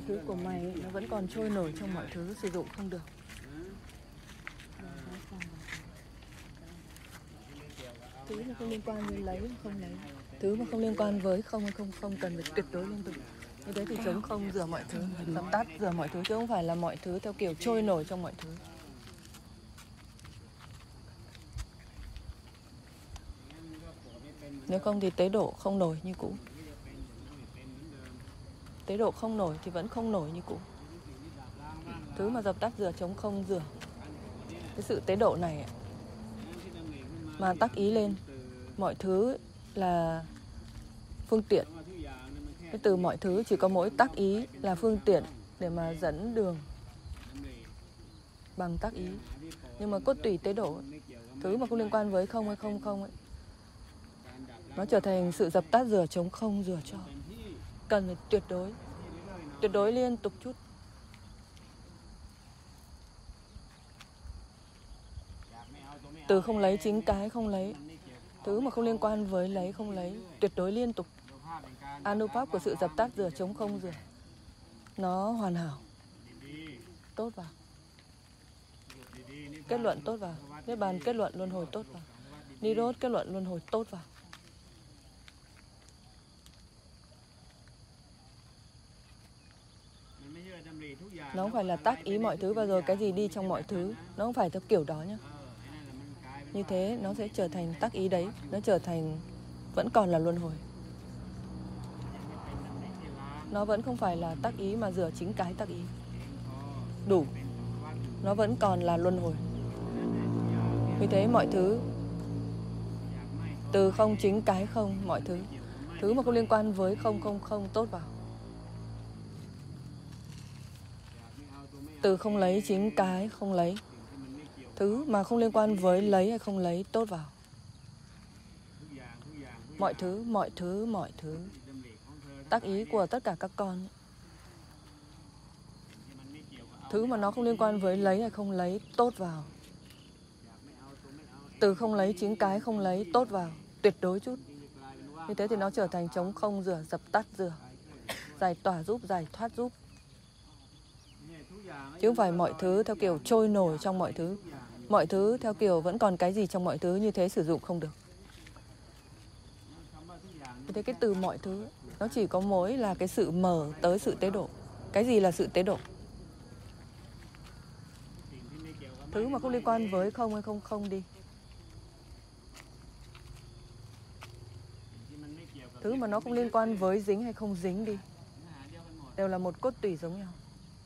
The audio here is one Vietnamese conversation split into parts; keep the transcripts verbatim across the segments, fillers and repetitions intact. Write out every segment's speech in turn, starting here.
thứ của mày ấy, nó vẫn còn trôi nổi trong mọi thứ, sử dụng không được. Thứ mà không liên quan với lấy không lấy, thứ mà không liên quan với không hay không không cần phải tuyệt đối liên tục. Như thế thì chống không rửa mọi thứ, dập tắt rửa mọi thứ, chứ không phải là mọi thứ theo kiểu trôi nổi trong mọi thứ. Nếu không thì tế độ không nổi như cũ. Tế độ không nổi thì vẫn không nổi như cũ. Thứ mà dập tắt rửa chống không rửa. Cái sự tế độ này mà tác ý lên, mọi thứ là phương tiện. Cái từ mọi thứ chỉ có mỗi tác ý là phương tiện để mà dẫn đường bằng tác ý. Nhưng mà cốt tủy tế độ, thứ mà không liên quan với không hay không không ấy, nó trở thành sự dập tắt rửa chống không rửa cho. Cần phải tuyệt đối, tuyệt đối liên tục chút. Từ không lấy chính cái không lấy, thứ mà không liên quan với lấy không lấy, tuyệt đối liên tục. Anupap của sự dập tắt rửa chống không rửa, nó hoàn hảo, tốt vào. Kết luận tốt vào. Niết bàn kết luận luân hồi tốt vào. Nirod kết luận luân hồi tốt vào. Nó không phải là tác ý mọi thứ và rồi cái gì đi trong mọi thứ. Nó không phải theo kiểu đó nhé. Như thế nó sẽ trở thành tác ý đấy. Nó trở thành vẫn còn là luân hồi. Nó vẫn không phải là tác ý mà rửa chính cái tác ý. Đủ. Nó vẫn còn là luân hồi. Vì thế mọi thứ, từ không chính cái không, mọi thứ, thứ mà không liên quan với không không không tốt vào. Từ không lấy chính cái không lấy, thứ mà không liên quan với lấy hay không lấy tốt vào. Mọi thứ, mọi thứ, mọi thứ, tác ý của tất cả các con. Thứ mà nó không liên quan với lấy hay không lấy tốt vào. Từ không lấy chính cái không lấy tốt vào, tuyệt đối chút. Như thế thì nó trở thành chống không rửa, dập tắt rửa, giải tỏa giúp, giải thoát giúp. Chứ không phải mọi thứ theo kiểu trôi nổi trong mọi thứ. Mọi thứ theo kiểu vẫn còn cái gì trong mọi thứ, như thế sử dụng không được. Như thế cái từ mọi thứ, nó chỉ có mỗi là cái sự mở tới sự tế độ. Cái gì là sự tế độ? Thứ mà không liên quan với không hay không không đi. Thứ mà nó không liên quan với dính hay không dính đi. Đều là một cốt tủy giống nhau.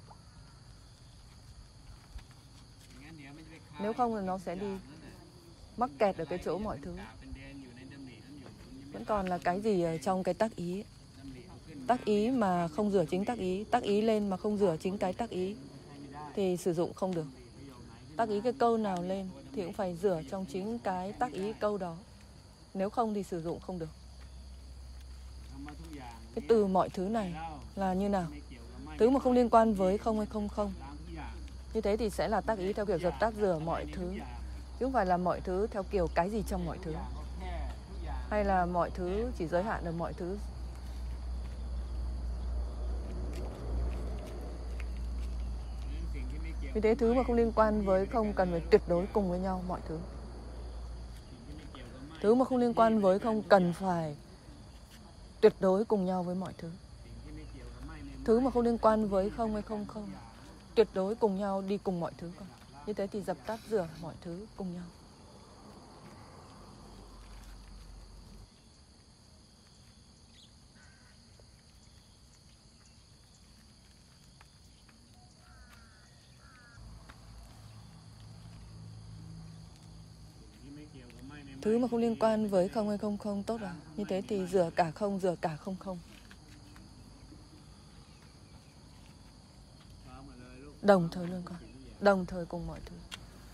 Nếu không thì nó sẽ đi mắc kẹt ở cái chỗ mọi thứ. Vẫn còn là cái gì ở trong cái tác ý. Tác ý mà không rửa chính tác ý. Tác ý lên mà không rửa chính cái tác ý thì sử dụng không được. Tác ý cái câu nào lên thì cũng phải rửa trong chính cái tác ý câu đó. Nếu không thì sử dụng không được. Cái từ mọi thứ này là như nào? Thứ mà không liên quan với không hay không không. Như thế thì sẽ là tác ý theo kiểu dập tắt rửa mọi thứ. Chứ không phải là mọi thứ theo kiểu cái gì trong mọi thứ. Hay là mọi thứ chỉ giới hạn ở mọi thứ. Vì thế thứ mà không liên quan với không cần phải tuyệt đối cùng với nhau mọi thứ. Thứ mà không liên quan với không cần phải tuyệt đối cùng nhau với mọi thứ. Thứ mà không liên quan với không hay không không, tuyệt đối cùng nhau đi cùng mọi thứ. Như thế thì dập tắt rửa mọi thứ cùng nhau. Thứ mà không liên quan với không hay không không tốt vào. Như thế thì rửa cả không, rửa cả không không. Đồng thời luôn con. Đồng thời cùng mọi thứ.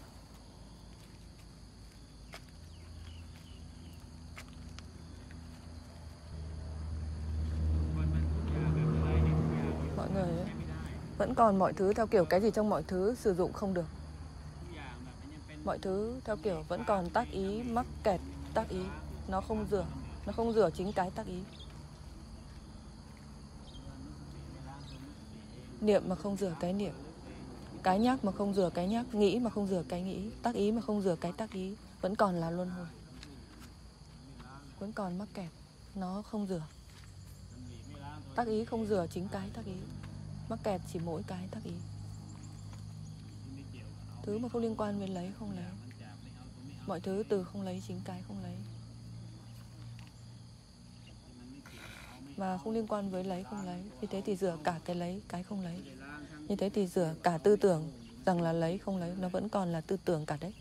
Mọi người ấy, vẫn còn mọi thứ theo kiểu cái gì trong mọi thứ sử dụng không được. Mọi thứ theo kiểu vẫn còn tác ý, mắc kẹt tác ý. Nó không rửa, nó không rửa chính cái tác ý. Niệm mà không rửa cái niệm, cái nhắc mà không rửa cái nhắc, nghĩ mà không rửa cái nghĩ, tác ý mà không rửa cái tác ý, vẫn còn là luân hồi, vẫn còn mắc kẹt, nó không rửa. Tác ý không rửa chính cái tác ý, mắc kẹt chỉ mỗi cái tác ý. Thứ mà không liên quan với lấy không lấy, mọi thứ từ không lấy chính cái không lấy. Và không liên quan với lấy không lấy, như thế thì rửa cả cái lấy cái không lấy. Như thế thì rửa cả tư tưởng rằng là lấy không lấy, nó vẫn còn là tư tưởng cả đấy.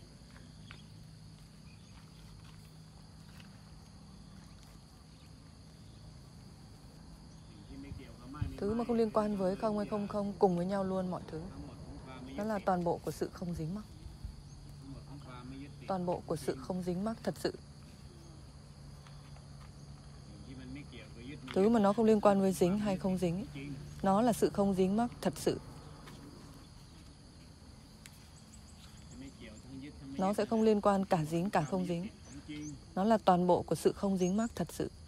Thứ mà không liên quan với không hay không không cùng với nhau luôn mọi thứ. Đó là toàn bộ của sự không dính mắc. Toàn bộ của sự không dính mắc thật sự. Thứ mà nó không liên quan với dính hay không dính, nó là sự không dính mắc thật sự. Nó sẽ không liên quan cả dính cả không dính. Nó là toàn bộ của sự không dính mắc thật sự.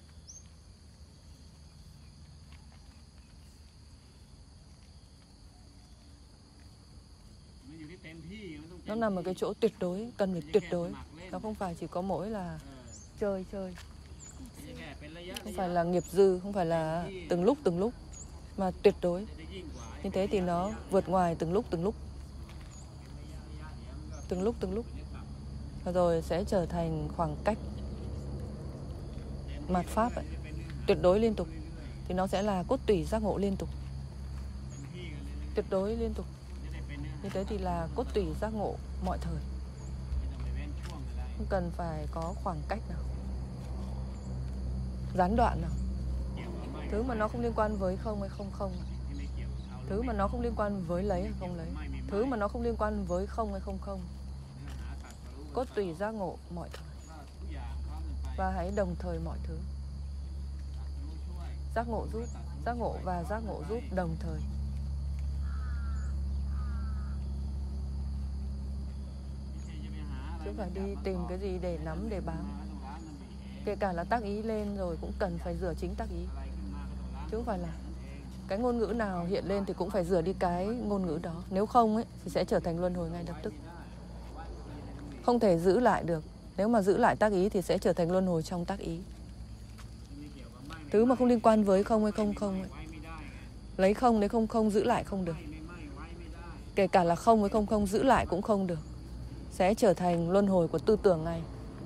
Nó nằm ở cái chỗ tuyệt đối, cần phải tuyệt đối. Nó không phải chỉ có mỗi là chơi chơi, không phải là nghiệp dư, không phải là từng lúc từng lúc, mà tuyệt đối. Như thế thì nó vượt ngoài từng lúc từng lúc, từng lúc từng lúc, và rồi sẽ trở thành khoảng cách mạt pháp ấy. Tuyệt đối liên tục thì nó sẽ là cốt tủy giác ngộ liên tục. Tuyệt đối liên tục, như thế thì là cốt tủy giác ngộ mọi thời, không cần phải có khoảng cách nào, gián đoạn nào. Thứ mà nó không liên quan với không hay không không, thứ mà nó không liên quan với lấy hay không lấy, thứ mà nó không liên quan với không hay không không, cốt tùy giác ngộ mọi thời. Và hãy đồng thời mọi thứ. Giác ngộ giúp, giác ngộ và giác ngộ giúp đồng thời. Chứ không phải đi tìm cái gì để nắm, để bám. Kể cả là tác ý lên rồi cũng cần phải rửa chính tác ý. Chứ không phải là cái ngôn ngữ nào hiện lên thì cũng phải rửa đi cái ngôn ngữ đó. Nếu không ấy thì sẽ trở thành luân hồi ngay lập tức. Không thể giữ lại được. Nếu mà giữ lại tác ý thì sẽ trở thành luân hồi trong tác ý. Thứ mà không liên quan với không hay không không ấy. Lấy không, lấy không không giữ lại không được. Kể cả là không với không không giữ lại cũng không được. Sẽ trở thành luân hồi của tư tưởng này.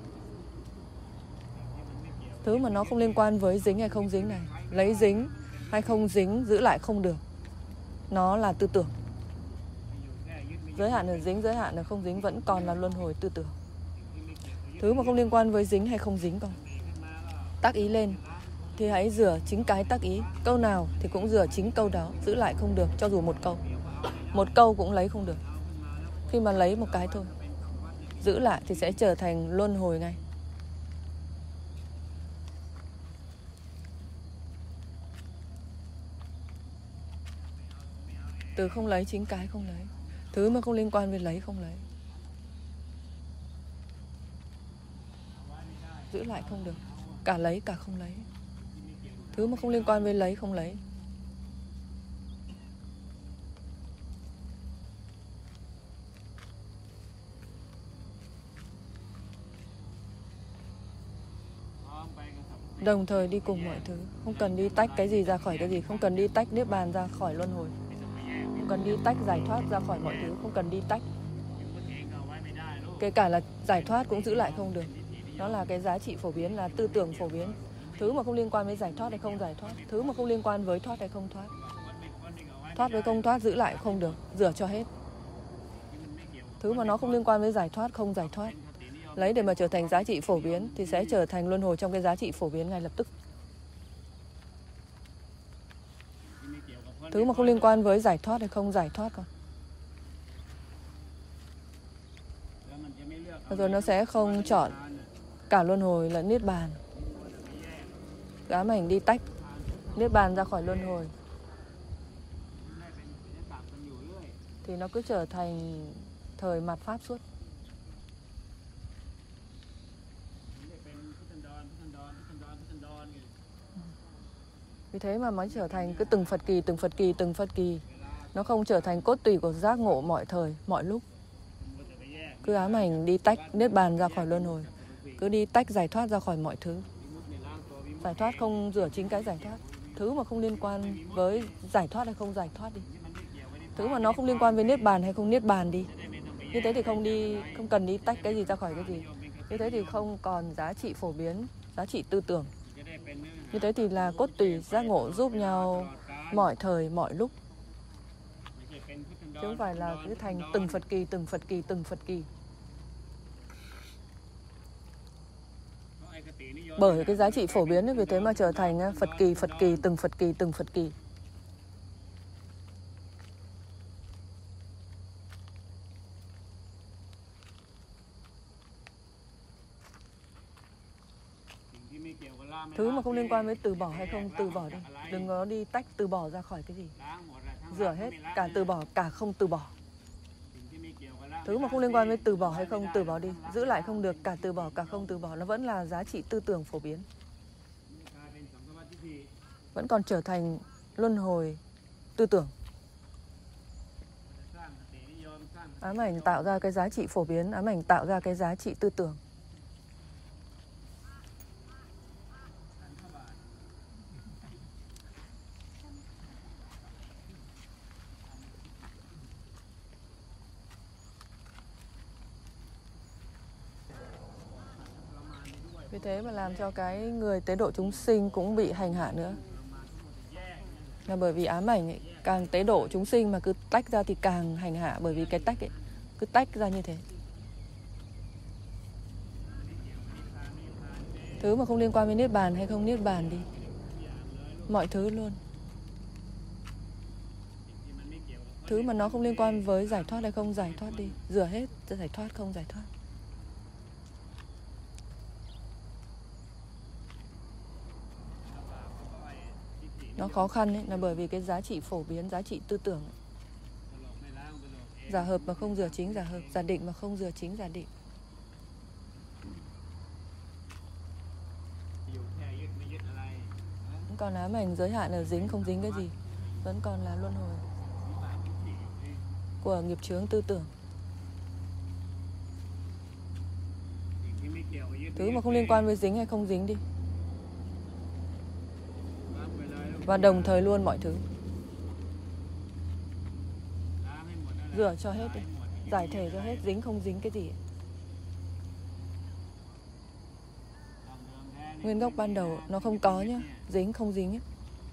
Thứ mà nó không liên quan với dính hay không dính này, lấy dính hay không dính giữ lại không được, nó là tư tưởng. Giới hạn ở dính, giới hạn ở không dính vẫn còn là luân hồi tư tưởng. Thứ mà không liên quan với dính hay không dính còn tác ý lên thì hãy rửa chính cái tác ý. Câu nào thì cũng rửa chính câu đó, giữ lại không được cho dù một câu. Một câu cũng lấy không được. Khi mà lấy một cái thôi, giữ lại thì sẽ trở thành luân hồi ngay. Từ không lấy chính cái không lấy. Thứ mà không liên quan với lấy không lấy, giữ lại không được. Cả lấy cả không lấy. Thứ mà không liên quan với lấy không lấy. Đồng thời đi cùng mọi thứ. Không cần đi tách cái gì ra khỏi cái gì. Không cần đi tách niết bàn ra khỏi luân hồi. Không cần đi tách giải thoát ra khỏi mọi thứ. Không cần đi tách. Kể cả là giải thoát cũng giữ lại không được. Đó là cái giá trị phổ biến, là tư tưởng phổ biến. Thứ mà không liên quan với giải thoát hay không giải thoát. Thứ mà không liên quan với thoát hay không thoát. Thoát với không thoát giữ lại không được. Rửa cho hết. Thứ mà nó không liên quan với giải thoát, không giải thoát, lấy để mà trở thành giá trị phổ biến thì sẽ trở thành luân hồi trong cái giá trị phổ biến ngay lập tức. Thứ mà không liên quan với giải thoát hay không giải thoát còn. Rồi nó sẽ không chọn cả luân hồi lẫn niết bàn. Ám ảnh đi tách niết bàn ra khỏi luân hồi thì nó cứ trở thành thời mạt pháp suốt. Vì thế mà mới trở thành cứ từng Phật kỳ, từng Phật kỳ, từng Phật kỳ. Nó không trở thành cốt tủy của giác ngộ mọi thời, mọi lúc. Cứ ám ảnh đi tách niết bàn ra khỏi luân hồi. Cứ đi tách giải thoát ra khỏi mọi thứ. Giải thoát không rửa chính cái giải thoát. Thứ mà không liên quan với giải thoát hay không giải thoát đi. Thứ mà nó không liên quan với niết bàn hay không niết bàn đi. Như thế thì không đi, không cần đi tách cái gì ra khỏi cái gì. Như thế thì không còn giá trị phổ biến, giá trị tư tưởng. Như thế thì là cốt tủy giác ngộ giúp nhau mọi thời, mọi lúc. Chứ không phải là cứ thành từng Phật kỳ, từng Phật kỳ, từng Phật kỳ. Bởi cái giá trị phổ biến ấy, vì thế mà trở thành Phật kỳ, Phật kỳ, từng Phật kỳ, từng Phật kỳ. Thứ mà không liên quan với từ bỏ hay không từ bỏ đi. Đừng có đi tách từ bỏ ra khỏi cái gì. Rửa hết, cả từ bỏ, cả không từ bỏ. Thứ mà không liên quan với từ bỏ hay không từ bỏ đi. Giữ lại không được, cả từ bỏ, cả không từ bỏ. Nó vẫn là giá trị tư tưởng phổ biến. Vẫn còn trở thành luân hồi tư tưởng. Ám ảnh tạo ra cái giá trị phổ biến, ám ảnh tạo ra cái giá trị tư tưởng. Vì thế mà làm cho cái người tế độ chúng sinh cũng bị hành hạ nữa. Là bởi vì ám ảnh ấy, càng tế độ chúng sinh mà cứ tách ra thì càng hành hạ. Bởi vì cái tách ấy, cứ tách ra như thế. Thứ mà không liên quan với niết bàn hay không niết bàn đi. Mọi thứ luôn. Thứ mà nó không liên quan với giải thoát hay không giải thoát đi. Rửa hết, giải thoát không giải thoát. Nó khó khăn ấy, là bởi vì cái giá trị phổ biến, giá trị tư tưởng. Giả hợp mà không rửa chính giả hợp, giả định mà không rửa chính giả định. Vẫn còn ám ảnh giới hạn ở dính không dính cái gì. Vẫn còn là luân hồi của nghiệp chướng tư tưởng. Thứ mà không liên quan với dính hay không dính đi. Và đồng thời luôn mọi thứ. Rửa cho hết đi. Giải thể cho hết, dính không dính cái gì. Nguyên gốc ban đầu nó không có nhá. Dính không dính ấy.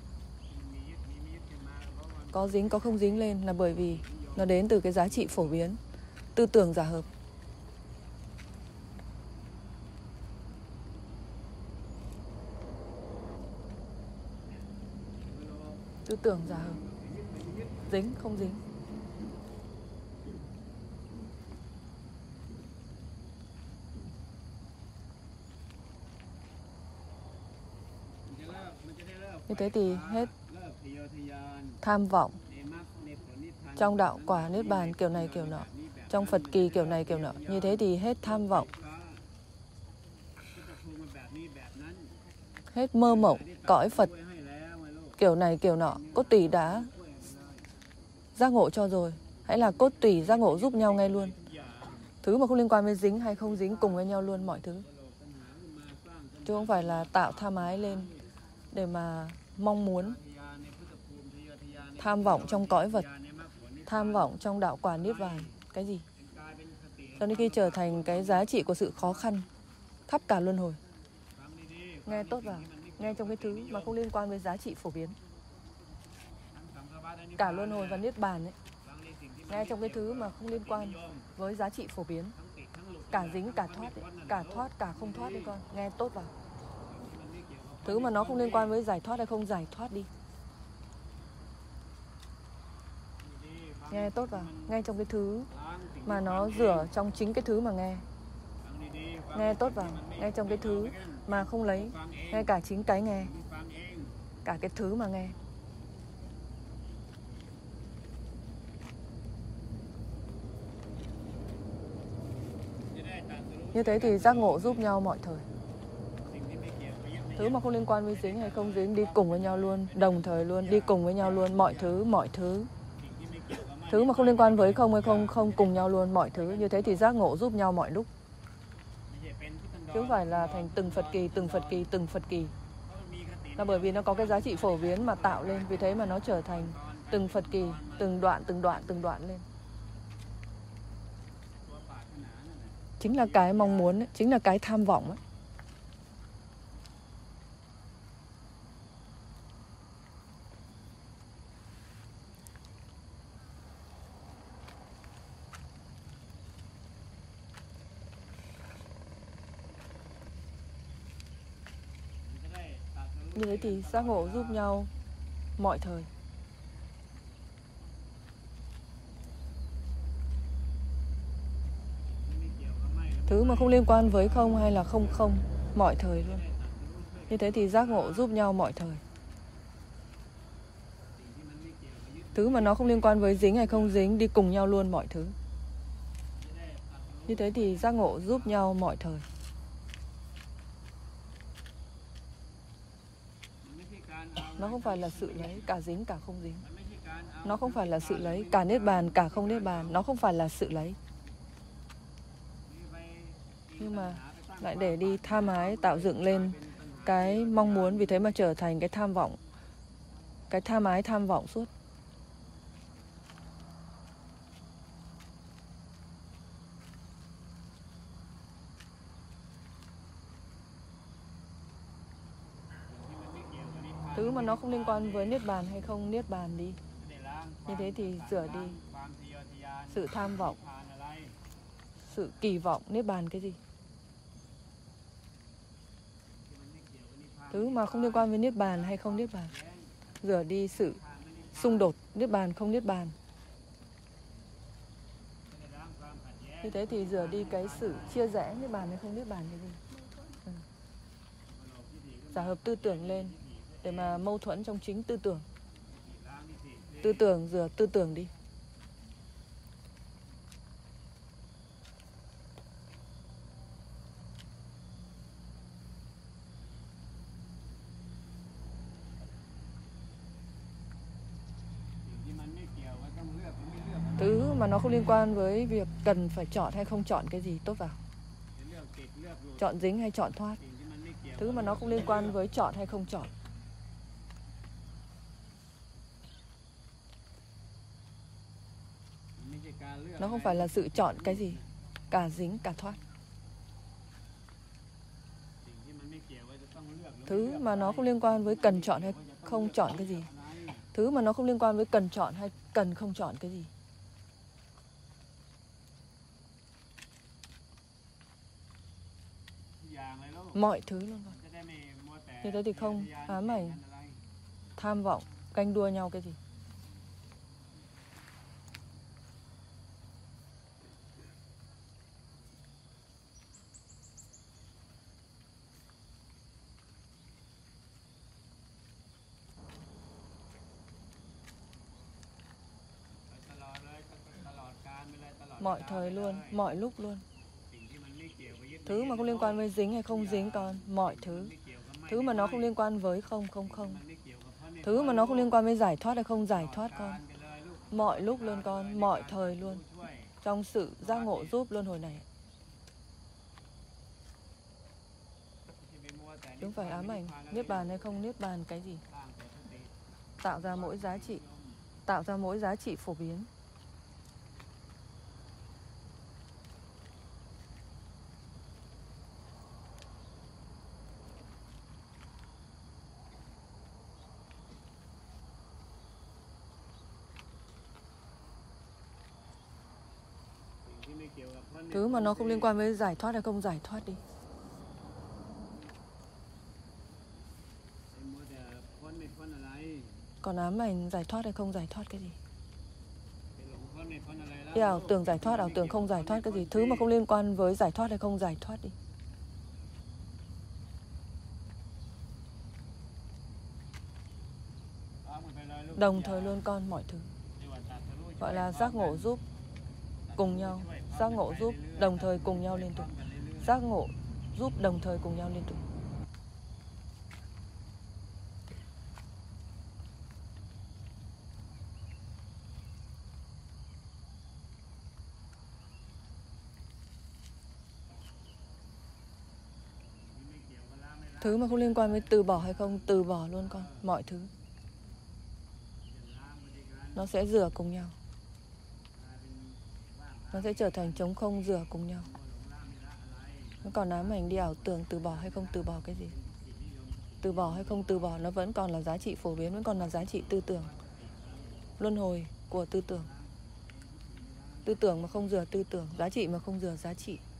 Có dính có không dính lên là bởi vì nó đến từ cái giá trị phổ biến, tư tưởng giả hợp. Tư tưởng giả hợp. Dính không dính. Như thế thì hết tham vọng. Trong đạo quả niết bàn kiểu này kiểu nọ, trong Phật kỳ kiểu này kiểu nọ. Như thế thì hết tham vọng. Hết mơ mộng, cõi Phật kiểu này kiểu nọ. Cốt tủy đã giác ngộ cho rồi. Hãy là cốt tủy giác ngộ giúp nhau ngay luôn. Thứ mà không liên quan với dính hay không dính cùng với nhau luôn mọi thứ. Chứ không phải là tạo tham ái lên để mà mong muốn. Tham vọng trong cõi vật, tham vọng trong đạo quả niết bàn. Cái gì? Cho đến khi trở thành cái giá trị của sự khó khăn khắp cả luân hồi. Nghe tốt vào. Nghe trong cái thứ mà không liên quan với giá trị phổ biến. Cả luân hồi và niết bàn ấy. Nghe trong cái thứ mà không liên quan với giá trị phổ biến. Cả dính cả thoát ấy. Cả thoát cả không thoát đi con. Nghe tốt vào. Thứ mà nó không liên quan với giải thoát hay không giải thoát đi. Nghe tốt vào. Nghe trong cái thứ mà nó rửa trong chính cái thứ mà nghe. Nghe tốt vào. Nghe trong cái thứ mà không lấy. Nghe cả chính cái nghe. Cả cái thứ mà nghe. Như thế thì giác ngộ giúp nhau mọi thời. Thứ mà không liên quan với dính hay không dính đi cùng với nhau luôn, đồng thời luôn, đi cùng với nhau luôn, mọi thứ, mọi thứ. Thứ mà không liên quan với không hay không, không cùng nhau luôn, mọi thứ. Như thế thì giác ngộ giúp nhau mọi lúc. Chứ không phải là thành từng Phật kỳ, từng Phật kỳ, từng Phật kỳ. Là bởi vì nó có cái giá trị phổ biến mà tạo lên, vì thế mà nó trở thành từng Phật kỳ, từng đoạn, từng đoạn, từng đoạn lên. Chính là cái mong muốn ấy, chính là cái tham vọng ấy. Như thế thì giác ngộ giúp nhau mọi thời. Thứ mà không liên quan với không hay là không không, mọi thời luôn. Như thế thì giác ngộ giúp nhau mọi thời. Thứ mà nó không liên quan với dính hay không dính đi cùng nhau luôn mọi thứ. Như thế thì giác ngộ giúp nhau mọi thời. Nó không phải là sự lấy cả dính cả không dính. Nó không phải là sự lấy cả niết bàn cả không niết bàn. Nó không phải là sự lấy. Nhưng mà lại để đi tham ái tạo dựng lên cái mong muốn, vì thế mà trở thành cái tham vọng. Cái tham ái tham vọng suốt. Thứ mà nó không liên quan với niết bàn hay không niết bàn đi. Như thế thì rửa đi sự tham vọng, sự kỳ vọng niết bàn cái gì. Thứ mà không liên quan với niết bàn hay không niết bàn, rửa đi sự xung đột niết bàn không niết bàn. Như thế thì rửa đi cái sự chia rẽ niết bàn hay không niết bàn cái gì. Ừ. Giả hợp tư tưởng lên để mà mâu thuẫn trong chính tư tưởng. Tư tưởng rửa tư tưởng đi. Thứ mà nó không liên quan với việc cần phải chọn hay không chọn cái gì tốt vào. Chọn dính hay chọn thoát. Thứ mà nó không liên quan với chọn hay không chọn. Nó không phải là sự chọn cái gì, cả dính cả thoát. Thứ mà nó không liên quan với cần chọn hay không chọn cái gì. Thứ mà nó không liên quan với cần chọn hay cần không chọn cái gì. Mọi thứ luôn rồi. Như thế thì không ám ảnh, tham vọng, ganh đua nhau cái gì. Mọi thời luôn, mọi lúc luôn. Thứ mà không liên quan với dính hay không dính con, mọi thứ. Thứ mà nó không liên quan với không, không, không. Thứ mà nó không liên quan với giải thoát hay không giải thoát con. Mọi lúc luôn con, mọi thời luôn. Trong sự giác ngộ giúp luân hồi này. Chứ không phải ám ảnh, niết bàn hay không niết bàn cái gì. Tạo ra mỗi giá trị, tạo ra mỗi giá trị phổ biến. Thứ mà nó không liên quan với giải thoát hay không giải thoát đi. Còn ám ảnh giải thoát hay không giải thoát cái gì. Cái ảo tưởng giải thoát, ảo tưởng không giải thoát cái gì. Thứ mà không liên quan với giải thoát hay không giải thoát đi. Đồng thời luôn con mọi thứ. Gọi là giác ngộ giúp cùng nhau. Giác ngộ giúp đồng thời cùng nhau liên tục. Giác ngộ giúp đồng thời cùng nhau liên tục. Thứ mà không liên quan với từ bỏ hay không, từ bỏ luôn con. Mọi thứ nó sẽ rửa cùng nhau. Nó sẽ trở thành trống không rửa cùng nhau. Nó còn ám ảnh đi ảo tưởng từ bỏ hay không từ bỏ cái gì. Từ bỏ hay không từ bỏ nó vẫn còn là giá trị phổ biến, vẫn còn là giá trị tư tưởng. Luân hồi của tư tưởng. Tư tưởng mà không rửa tư tưởng, giá trị mà không rửa giá trị.